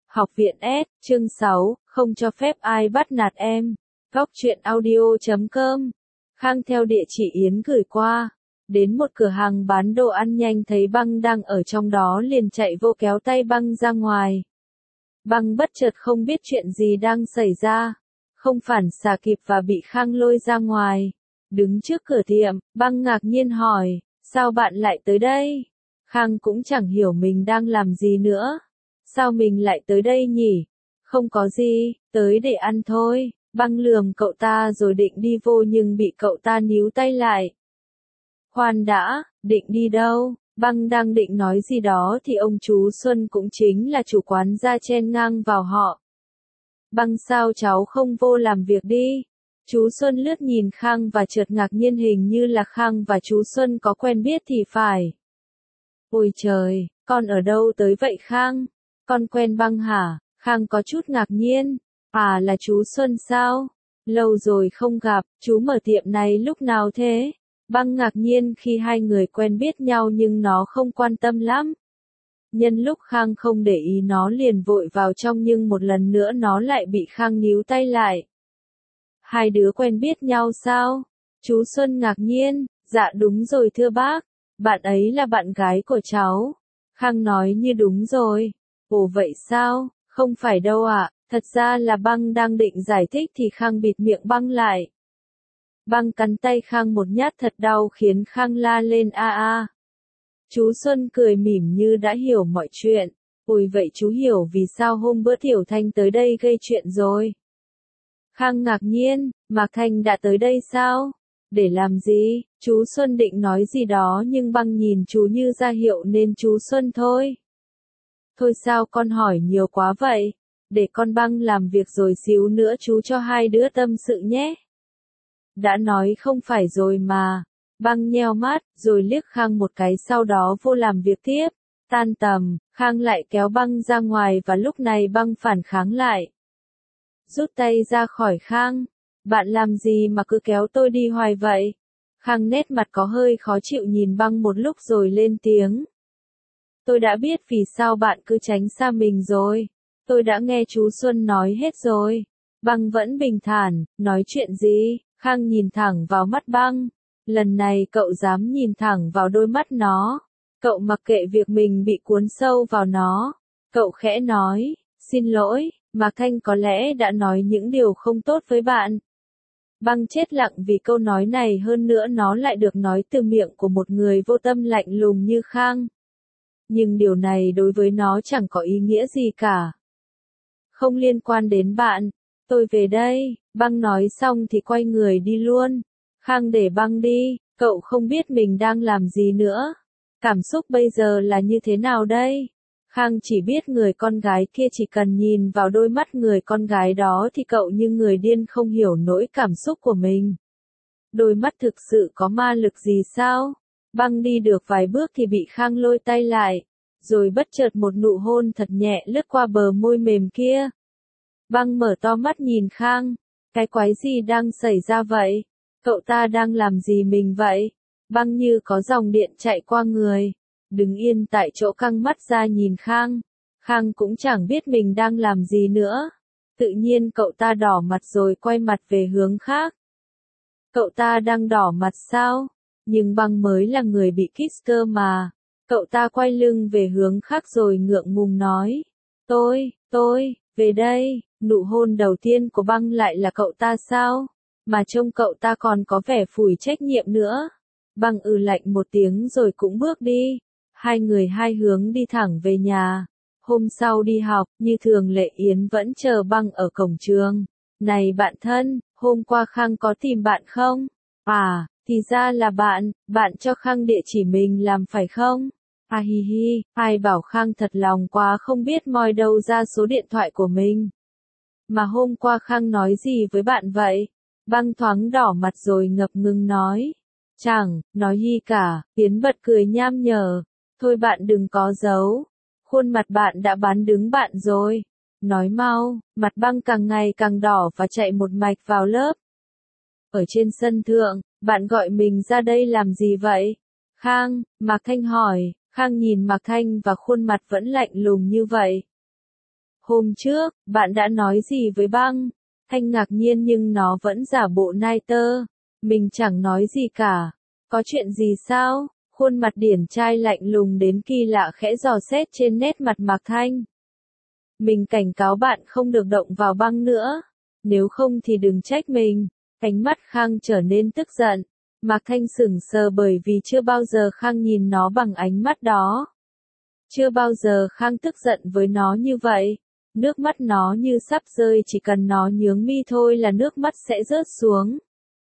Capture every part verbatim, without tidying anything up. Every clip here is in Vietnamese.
Học viện S, chương sáu, không cho phép ai bắt nạt em. Góc truyện audio chấm com. Khang theo địa chỉ Yến gửi qua. Đến một cửa hàng bán đồ ăn nhanh thấy Băng đang ở trong đó liền chạy vô kéo tay Băng ra ngoài. Băng bất chợt không biết chuyện gì đang xảy ra. Không phản xạ kịp và bị Khang lôi ra ngoài. Đứng trước cửa tiệm, Băng ngạc nhiên hỏi, sao bạn lại tới đây? Khang cũng chẳng hiểu mình đang làm gì nữa. Sao mình lại tới đây nhỉ? Không có gì, tới để ăn thôi. Băng lườm cậu ta rồi định đi vô nhưng bị cậu ta níu tay lại. Khoan đã, định đi đâu? Băng đang định nói gì đó thì ông chú Xuân cũng chính là chủ quán ra chen ngang vào họ. Băng sao cháu không vô làm việc đi? Chú Xuân lướt nhìn Khang và chợt ngạc nhiên, hình như là Khang và chú Xuân có quen biết thì phải. Ôi trời, con ở đâu tới vậy Khang? Con quen Băng hả? Khang có chút ngạc nhiên. À, là chú Xuân sao? Lâu rồi không gặp, chú mở tiệm này lúc nào thế? Băng ngạc nhiên khi hai người quen biết nhau nhưng nó không quan tâm lắm. Nhân lúc Khang không để ý nó liền vội vào trong nhưng một lần nữa nó lại bị Khang níu tay lại. Hai đứa quen biết nhau sao? Chú Xuân ngạc nhiên, dạ đúng rồi thưa bác, bạn ấy là bạn gái của cháu. Khang nói như đúng rồi. Ồ vậy sao? Không phải đâu ạ, à. Thật ra là Băng đang định giải thích thì Khang bịt miệng Băng lại. Băng cắn tay Khang một nhát thật đau khiến Khang la lên a a. Chú Xuân cười mỉm như đã hiểu mọi chuyện. Ôi vậy chú hiểu vì sao hôm bữa Tiểu Thanh tới đây gây chuyện rồi. Khang ngạc nhiên, Mạc Thanh đã tới đây sao? Để làm gì? Chú Xuân định nói gì đó nhưng Băng nhìn chú như ra hiệu nên chú Xuân thôi. Thôi sao con hỏi nhiều quá vậy? Để con Băng làm việc rồi xíu nữa chú cho hai đứa tâm sự nhé. Đã nói không phải rồi mà. Băng nheo mắt, rồi liếc Khang một cái sau đó vô làm việc tiếp. Tan tầm, Khang lại kéo Băng ra ngoài và lúc này Băng phản kháng lại. Rút tay ra khỏi Khang. Bạn làm gì mà cứ kéo tôi đi hoài vậy? Khang nét mặt có hơi khó chịu nhìn Băng một lúc rồi lên tiếng. Tôi đã biết vì sao bạn cứ tránh xa mình rồi. Tôi đã nghe chú Xuân nói hết rồi. Băng vẫn bình thản, nói chuyện gì? Khang nhìn thẳng vào mắt Băng. Lần này cậu dám nhìn thẳng vào đôi mắt nó. Cậu mặc kệ việc mình bị cuốn sâu vào nó. Cậu khẽ nói, xin lỗi, Mạc Thanh có lẽ đã nói những điều không tốt với bạn. Băng chết lặng vì câu nói này, hơn nữa nó lại được nói từ miệng của một người vô tâm lạnh lùng như Khang. Nhưng điều này đối với nó chẳng có ý nghĩa gì cả. Không liên quan đến bạn. Tôi về đây. Băng nói xong thì quay người đi luôn. Khang để Băng đi. Cậu không biết mình đang làm gì nữa. Cảm xúc bây giờ là như thế nào đây? Khang chỉ biết người con gái kia chỉ cần nhìn vào đôi mắt người con gái đó thì cậu như người điên không hiểu nỗi cảm xúc của mình. Đôi mắt thực sự có ma lực gì sao? Băng đi được vài bước thì bị Khang lôi tay lại. Rồi bất chợt một nụ hôn thật nhẹ lướt qua bờ môi mềm kia. Băng mở to mắt nhìn Khang. Cái quái gì đang xảy ra vậy? Cậu ta đang làm gì mình vậy? Băng như có dòng điện chạy qua người. Đứng yên tại chỗ căng mắt ra nhìn Khang. Khang cũng chẳng biết mình đang làm gì nữa. Tự nhiên cậu ta đỏ mặt rồi quay mặt về hướng khác. Cậu ta đang đỏ mặt sao? Nhưng Băng mới là người bị kiss cơ mà. Cậu ta quay lưng về hướng khác rồi ngượng ngùng nói. Tôi, tôi, về đây. Nụ hôn đầu tiên của Băng lại là cậu ta sao? Mà trông cậu ta còn có vẻ phủi trách nhiệm nữa. Băng ừ lạnh một tiếng rồi cũng bước đi. Hai người hai hướng đi thẳng về nhà. Hôm sau đi học, như thường lệ Yến vẫn chờ Băng ở cổng trường. Này bạn thân, hôm qua Khang có tìm bạn không? À, thì ra là bạn, bạn cho Khang địa chỉ mình làm phải không? À hi hi, ai bảo Khang thật lòng quá không biết moi đâu ra số điện thoại của mình. Mà hôm qua Khang nói gì với bạn vậy? Băng thoáng đỏ mặt rồi ngập ngừng nói. Chẳng, nói gì cả, Yến bật cười nham nhở. Thôi bạn đừng có giấu. Khuôn mặt bạn đã bán đứng bạn rồi. Nói mau, mặt Băng càng ngày càng đỏ và chạy một mạch vào lớp. Ở trên sân thượng, bạn gọi mình ra đây làm gì vậy? Khang, Mạc Thanh hỏi. Khang nhìn Mạc Thanh và khuôn mặt vẫn lạnh lùng như vậy. Hôm trước, bạn đã nói gì với băng? Thanh ngạc nhiên nhưng nó vẫn giả bộ nai tơ. Mình chẳng nói gì cả. Có chuyện gì sao? Khuôn mặt điển trai lạnh lùng đến kỳ lạ khẽ dò xét trên nét mặt Mạc Thanh. Mình cảnh cáo bạn không được động vào băng nữa. Nếu không thì đừng trách mình. Ánh mắt Khang trở nên tức giận. Mạc Thanh sững sờ bởi vì chưa bao giờ Khang nhìn nó bằng ánh mắt đó. Chưa bao giờ Khang tức giận với nó như vậy. Nước mắt nó như sắp rơi, chỉ cần nó nhướng mi thôi là nước mắt sẽ rớt xuống.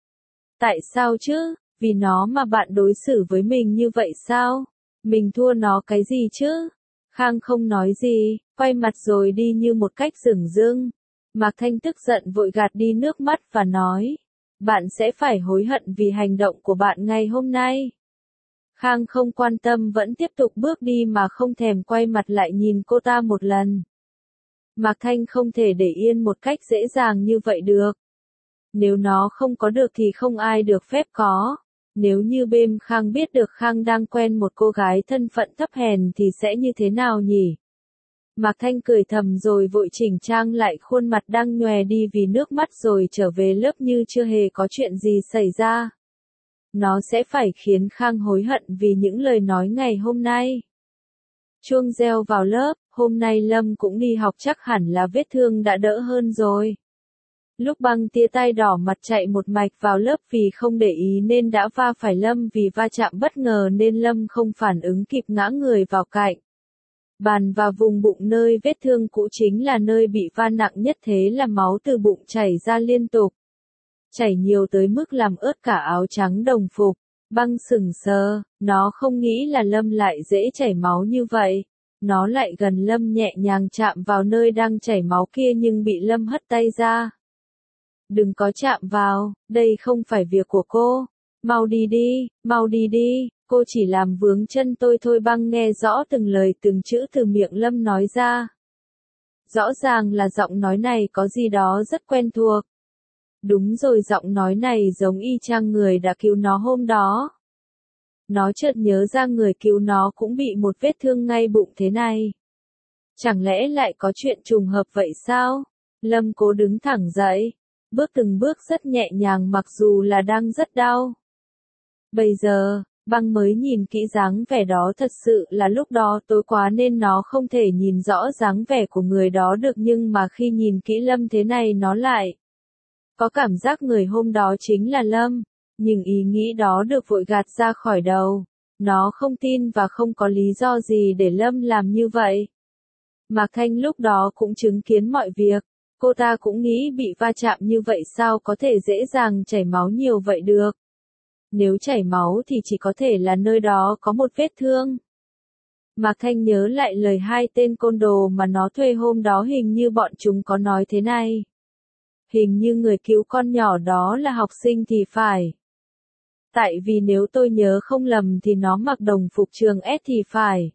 Tại sao chứ? Vì nó mà bạn đối xử với mình như vậy sao? Mình thua nó cái gì chứ? Khang không nói gì, quay mặt rồi đi như một cách dửng dưng. Mạc Thanh tức giận vội gạt đi nước mắt và nói. Bạn sẽ phải hối hận vì hành động của bạn ngày hôm nay. Khang không quan tâm vẫn tiếp tục bước đi mà không thèm quay mặt lại nhìn cô ta một lần. Mạc Thanh không thể để yên một cách dễ dàng như vậy được. Nếu nó không có được thì không ai được phép có. Nếu như bên Khang biết được Khang đang quen một cô gái thân phận thấp hèn thì sẽ như thế nào nhỉ? Mạc Thanh cười thầm rồi vội chỉnh trang lại khuôn mặt đang nhòe đi vì nước mắt rồi trở về lớp như chưa hề có chuyện gì xảy ra. Nó sẽ phải khiến Khang hối hận vì những lời nói ngày hôm nay. Chuông reo vào lớp, hôm nay Lâm cũng đi học chắc hẳn là vết thương đã đỡ hơn rồi. Lúc băng tia tai đỏ mặt chạy một mạch vào lớp vì không để ý nên đã va phải Lâm, vì va chạm bất ngờ nên Lâm không phản ứng kịp ngã người vào cạnh bàn và vùng bụng nơi vết thương cũ chính là nơi bị va nặng nhất, thế là máu từ bụng chảy ra liên tục. Chảy nhiều tới mức làm ướt cả áo trắng đồng phục. Băng sững sờ, nó không nghĩ là Lâm lại dễ chảy máu như vậy. Nó lại gần Lâm nhẹ nhàng chạm vào nơi đang chảy máu kia nhưng bị Lâm hất tay ra. Đừng có chạm vào, đây không phải việc của cô. Mau đi đi, mau đi đi, cô chỉ làm vướng chân tôi thôi. Băng nghe rõ từng lời từng chữ từ miệng Lâm nói ra. Rõ ràng là giọng nói này có gì đó rất quen thuộc. Đúng rồi, giọng nói này giống y chang người đã cứu nó hôm đó. Nó chợt nhớ ra người cứu nó cũng bị một vết thương ngay bụng thế này. Chẳng lẽ lại có chuyện trùng hợp vậy sao? Lâm cố đứng thẳng dậy, bước từng bước rất nhẹ nhàng mặc dù là đang rất đau. Bây giờ, băng mới nhìn kỹ dáng vẻ đó, thật sự là lúc đó tối quá nên nó không thể nhìn rõ dáng vẻ của người đó được, nhưng mà khi nhìn kỹ Lâm thế này nó lại có cảm giác người hôm đó chính là Lâm, nhưng ý nghĩ đó được vội gạt ra khỏi đầu. Nó không tin và không có lý do gì để Lâm làm như vậy. Mạc Thanh lúc đó cũng chứng kiến mọi việc, cô ta cũng nghĩ bị va chạm như vậy sao có thể dễ dàng chảy máu nhiều vậy được. Nếu chảy máu thì chỉ có thể là nơi đó có một vết thương. Mạc Thanh nhớ lại lời hai tên côn đồ mà nó thuê hôm đó, hình như bọn chúng có nói thế này. Hình như người cứu con nhỏ đó là học sinh thì phải. Tại vì nếu tôi nhớ không lầm thì nó mặc đồng phục trường S thì phải.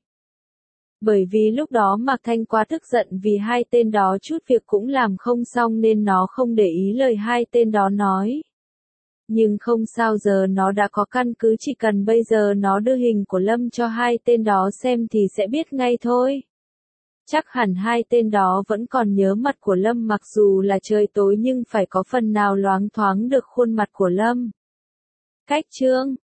Bởi vì lúc đó Mạc Thanh quá tức giận vì hai tên đó chút việc cũng làm không xong nên nó không để ý lời hai tên đó nói. Nhưng không sao, giờ nó đã có căn cứ, chỉ cần bây giờ nó đưa hình của Lâm cho hai tên đó xem thì sẽ biết ngay thôi. Chắc hẳn hai tên đó vẫn còn nhớ mặt của Lâm, mặc dù là trời tối nhưng phải có phần nào loáng thoáng được khuôn mặt của Lâm. Cách chương